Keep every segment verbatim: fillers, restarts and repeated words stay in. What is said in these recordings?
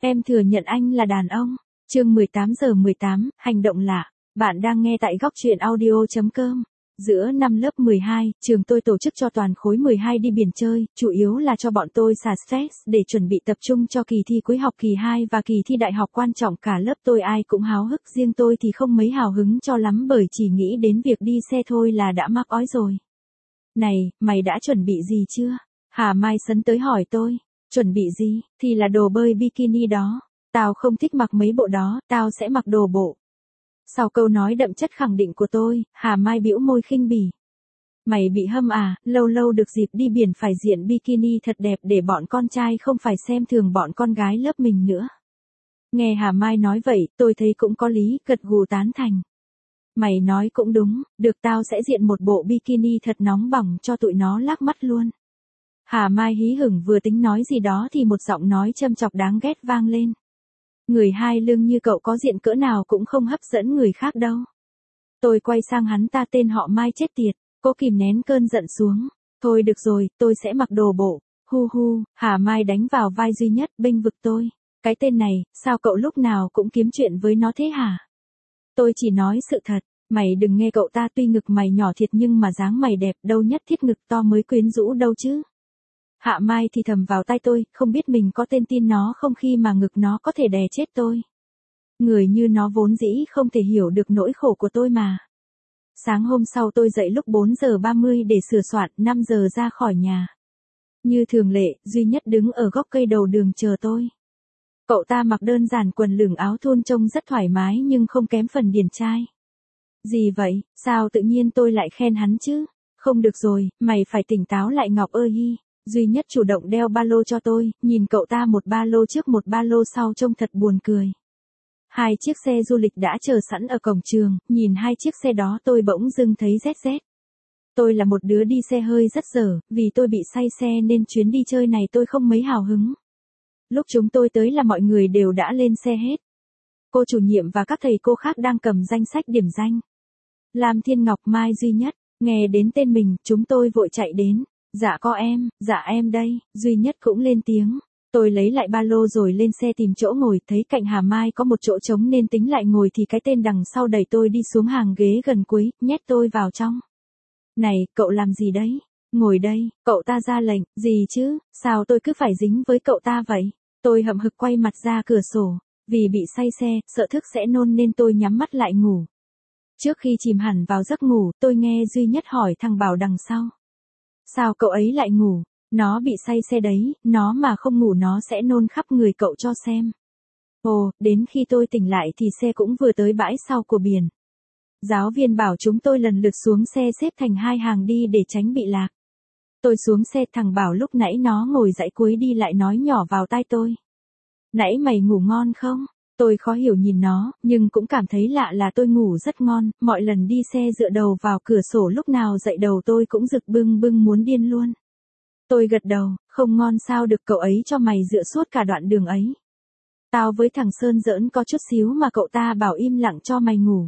Em thừa nhận anh là đàn ông. Chương mười tám giờ mười tám, hành động lạ. Bạn đang nghe tại góc truyện audio chấm com. Giữa năm lớp mười hai, trường tôi tổ chức cho toàn khối mười hai đi biển chơi, chủ yếu là cho bọn tôi xả stress để chuẩn bị tập trung cho kỳ thi cuối học kỳ hai và kỳ thi đại học quan trọng. Cả lớp tôi ai cũng háo hức, riêng tôi thì không mấy hào hứng cho lắm bởi chỉ nghĩ đến việc đi xe thôi là đã mắc ói rồi. Này, mày đã chuẩn bị gì chưa? Hà Mai sấn tới hỏi tôi. Chuẩn bị gì? Thì là đồ bơi bikini đó. Tao không thích mặc mấy bộ đó, tao sẽ mặc đồ bộ. Sau câu nói đậm chất khẳng định của tôi, Hà Mai bĩu môi khinh bỉ. Mày bị hâm à, lâu lâu được dịp đi biển phải diện bikini thật đẹp để bọn con trai không phải xem thường bọn con gái lớp mình nữa. Nghe Hà Mai nói vậy, tôi thấy cũng có lý, gật gù tán thành. Mày nói cũng đúng, được tao sẽ diện một bộ bikini thật nóng bỏng cho tụi nó lác mắt luôn. Hà Mai hí hửng vừa tính nói gì đó thì một giọng nói châm chọc đáng ghét vang lên. Người hai lương như cậu có diện cỡ nào cũng không hấp dẫn người khác đâu. Tôi quay sang hắn ta tên họ Mai chết tiệt, cố kìm nén cơn giận xuống. Thôi được rồi, tôi sẽ mặc đồ bộ. Hu hu, Hà Mai đánh vào vai Duy Nhất bênh vực tôi. Cái tên này, sao cậu lúc nào cũng kiếm chuyện với nó thế hả? Tôi chỉ nói sự thật, mày đừng nghe cậu ta, tuy ngực mày nhỏ thiệt nhưng mà dáng mày đẹp, đâu nhất thiết ngực to mới quyến rũ đâu chứ. Hạ Mai thì thầm vào tai tôi, không biết mình có tên tin nó không khi mà ngực nó có thể đè chết tôi. Người như nó vốn dĩ không thể hiểu được nỗi khổ của tôi mà. Sáng hôm sau tôi dậy lúc bốn giờ ba mươi để sửa soạn, năm giờ ra khỏi nhà. Như thường lệ, Duy Nhất đứng ở góc cây đầu đường chờ tôi. Cậu ta mặc đơn giản quần lửng áo thun trông rất thoải mái nhưng không kém phần điển trai. Gì vậy, sao tự nhiên tôi lại khen hắn chứ? Không được rồi, mày phải tỉnh táo lại Ngọc ơi hi. Duy Nhất chủ động đeo ba lô cho tôi, nhìn cậu ta một ba lô trước một ba lô sau trông thật buồn cười. Hai chiếc xe du lịch đã chờ sẵn ở cổng trường, nhìn hai chiếc xe đó tôi bỗng dưng thấy rét rét. Tôi là một đứa đi xe hơi rất dở, vì tôi bị say xe nên chuyến đi chơi này tôi không mấy hào hứng. Lúc chúng tôi tới là mọi người đều đã lên xe hết. Cô chủ nhiệm và các thầy cô khác đang cầm danh sách điểm danh. Lam Thiên Ngọc, Mai Duy Nhất, nghe đến tên mình, chúng tôi vội chạy đến. Dạ có em, dạ em đây, Duy Nhất cũng lên tiếng. Tôi lấy lại ba lô rồi lên xe tìm chỗ ngồi, thấy cạnh Hà Mai có một chỗ trống nên tính lại ngồi thì cái tên đằng sau đẩy tôi đi xuống hàng ghế gần cuối, nhét tôi vào trong. Này, cậu làm gì đấy? Ngồi đây, cậu ta ra lệnh, gì chứ, sao tôi cứ phải dính với cậu ta vậy? Tôi hậm hực quay mặt ra cửa sổ, vì bị say xe, sợ thức sẽ nôn nên tôi nhắm mắt lại ngủ. Trước khi chìm hẳn vào giấc ngủ, tôi nghe Duy Nhất hỏi thằng Bảo đằng sau. Sao cậu ấy lại ngủ? Nó bị say xe đấy, nó mà không ngủ nó sẽ nôn khắp người cậu cho xem. Ồ, đến khi tôi tỉnh lại thì xe cũng vừa tới bãi sau của biển. Giáo viên bảo chúng tôi lần lượt xuống xe xếp thành hai hàng đi để tránh bị lạc. Tôi xuống xe, thằng Bảo lúc nãy nó ngồi dãy cuối đi lại nói nhỏ vào tai tôi. Nãy mày ngủ ngon không? Tôi khó hiểu nhìn nó, nhưng cũng cảm thấy lạ là tôi ngủ rất ngon, mọi lần đi xe dựa đầu vào cửa sổ lúc nào dậy đầu tôi cũng rực bưng bưng muốn điên luôn. Tôi gật đầu, không ngon sao được, cậu ấy cho mày dựa suốt cả đoạn đường ấy. Tao với thằng Sơn giỡn có chút xíu mà cậu ta bảo im lặng cho mày ngủ.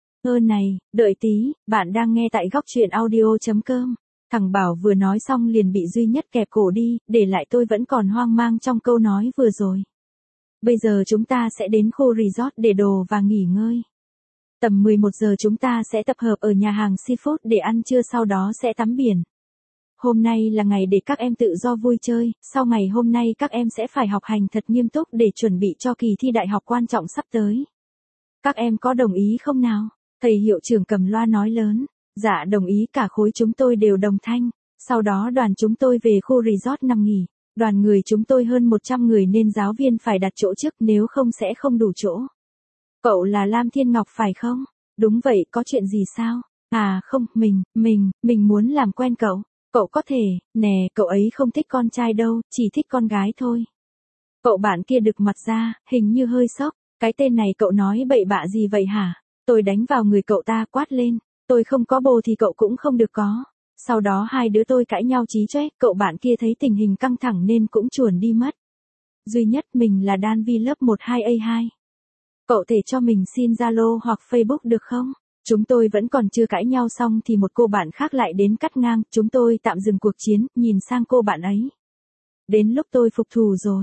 Ơ này, đợi tí, bạn đang nghe tại góc truyện audio chấm com. Thằng Bảo vừa nói xong liền bị Duy Nhất kẹp cổ đi, để lại tôi vẫn còn hoang mang trong câu nói vừa rồi. Bây giờ chúng ta sẽ đến khu resort để đồ và nghỉ ngơi. Tầm mười một giờ chúng ta sẽ tập hợp ở nhà hàng seafood để ăn trưa, sau đó sẽ tắm biển. Hôm nay là ngày để các em tự do vui chơi, sau ngày hôm nay các em sẽ phải học hành thật nghiêm túc để chuẩn bị cho kỳ thi đại học quan trọng sắp tới. Các em có đồng ý không nào? Thầy hiệu trưởng cầm loa nói lớn. Dạ đồng ý, cả khối chúng tôi đều đồng thanh. Sau đó đoàn chúng tôi về khu resort nằm nghỉ. Đoàn người chúng tôi hơn một trăm người nên giáo viên phải đặt chỗ trước, nếu không sẽ không đủ chỗ. Cậu là Lam Thiên Ngọc phải không? Đúng vậy, có chuyện gì sao? À không, mình, mình, mình muốn làm quen cậu. Cậu có thể, nè, cậu ấy không thích con trai đâu, chỉ thích con gái thôi. Cậu bạn kia đực mặt ra, hình như hơi sốc. Cái tên này cậu nói bậy bạ gì vậy hả? Tôi đánh vào người cậu ta quát lên. Tôi không có bồ thì cậu cũng không được có. Sau đó hai đứa tôi cãi nhau chí chóe, cậu bạn kia thấy tình hình căng thẳng nên cũng chuồn đi mất. Duy Nhất, mình là Đan Vi lớp mười hai A hai. Cậu thể cho mình xin Zalo hoặc Facebook được không? Chúng tôi vẫn còn chưa cãi nhau xong thì một cô bạn khác lại đến cắt ngang, chúng tôi tạm dừng cuộc chiến, nhìn sang cô bạn ấy. Đến lúc tôi phục thù rồi.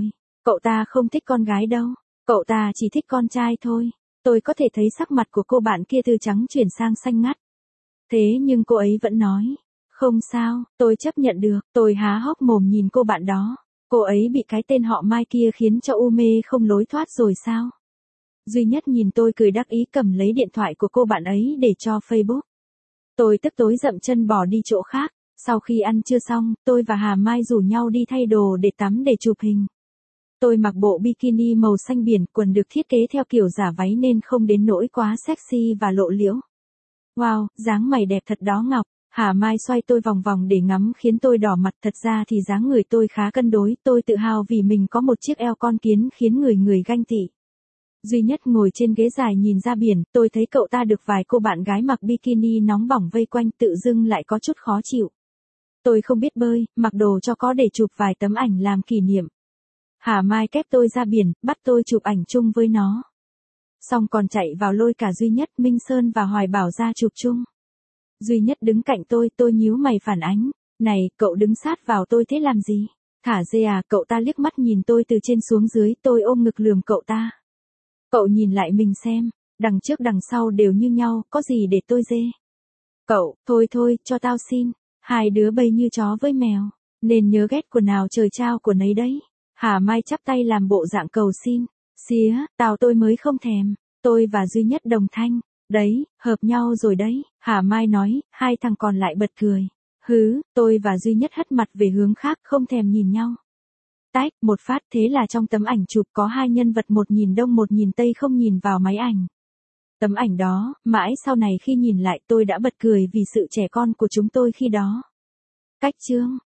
Cậu ta không thích con gái đâu. Cậu ta chỉ thích con trai thôi. Tôi có thể thấy sắc mặt của cô bạn kia từ trắng chuyển sang xanh ngắt. Thế nhưng cô ấy vẫn nói. Không sao, tôi chấp nhận được. Tôi há hốc mồm nhìn cô bạn đó. Cô ấy bị cái tên họ Mai kia khiến cho u mê không lối thoát rồi sao? Duy Nhất nhìn tôi cười đắc ý cầm lấy điện thoại của cô bạn ấy để cho Facebook. Tôi tức tối dậm chân bỏ đi chỗ khác. Sau khi ăn trưa xong, tôi và Hà Mai rủ nhau đi thay đồ để tắm để chụp hình. Tôi mặc bộ bikini màu xanh biển, quần được thiết kế theo kiểu giả váy nên không đến nỗi quá sexy và lộ liễu. Wow, dáng mày đẹp thật đó Ngọc. Hà Mai xoay tôi vòng vòng để ngắm khiến tôi đỏ mặt. Thật ra thì dáng người tôi khá cân đối, tôi tự hào vì mình có một chiếc eo con kiến khiến người người ganh tị. Duy Nhất ngồi trên ghế dài nhìn ra biển, tôi thấy cậu ta được vài cô bạn gái mặc bikini nóng bỏng vây quanh, tự dưng lại có chút khó chịu. Tôi không biết bơi, mặc đồ cho có để chụp vài tấm ảnh làm kỷ niệm. Hà Mai kép tôi ra biển, bắt tôi chụp ảnh chung với nó. Xong còn chạy vào lôi cả Duy Nhất, Minh Sơn và Hoài Bảo ra chụp chung. Duy Nhất đứng cạnh tôi, tôi nhíu mày phản ánh. Này, cậu đứng sát vào tôi thế làm gì? Thả dê à? Cậu ta liếc mắt nhìn tôi từ trên xuống dưới, tôi ôm ngực lườm cậu ta. Cậu nhìn lại mình xem, đằng trước đằng sau đều như nhau, có gì để tôi dê? Cậu, thôi thôi, cho tao xin. Hai đứa bay như chó với mèo, nên nhớ ghét quần nào trời trao của nấy đấy. Hà Mai chắp tay làm bộ dạng cầu xin. Xía, tao tôi mới không thèm. Tôi và Duy Nhất đồng thanh. Đấy, hợp nhau rồi đấy. Hà Mai nói, hai thằng còn lại bật cười. Hứ, tôi và Duy Nhất hất mặt về hướng khác không thèm nhìn nhau. Tách, một phát, thế là trong tấm ảnh chụp có hai nhân vật, một nhìn đông một nhìn tây không nhìn vào máy ảnh. Tấm ảnh đó, mãi sau này khi nhìn lại tôi đã bật cười vì sự trẻ con của chúng tôi khi đó. Cách chương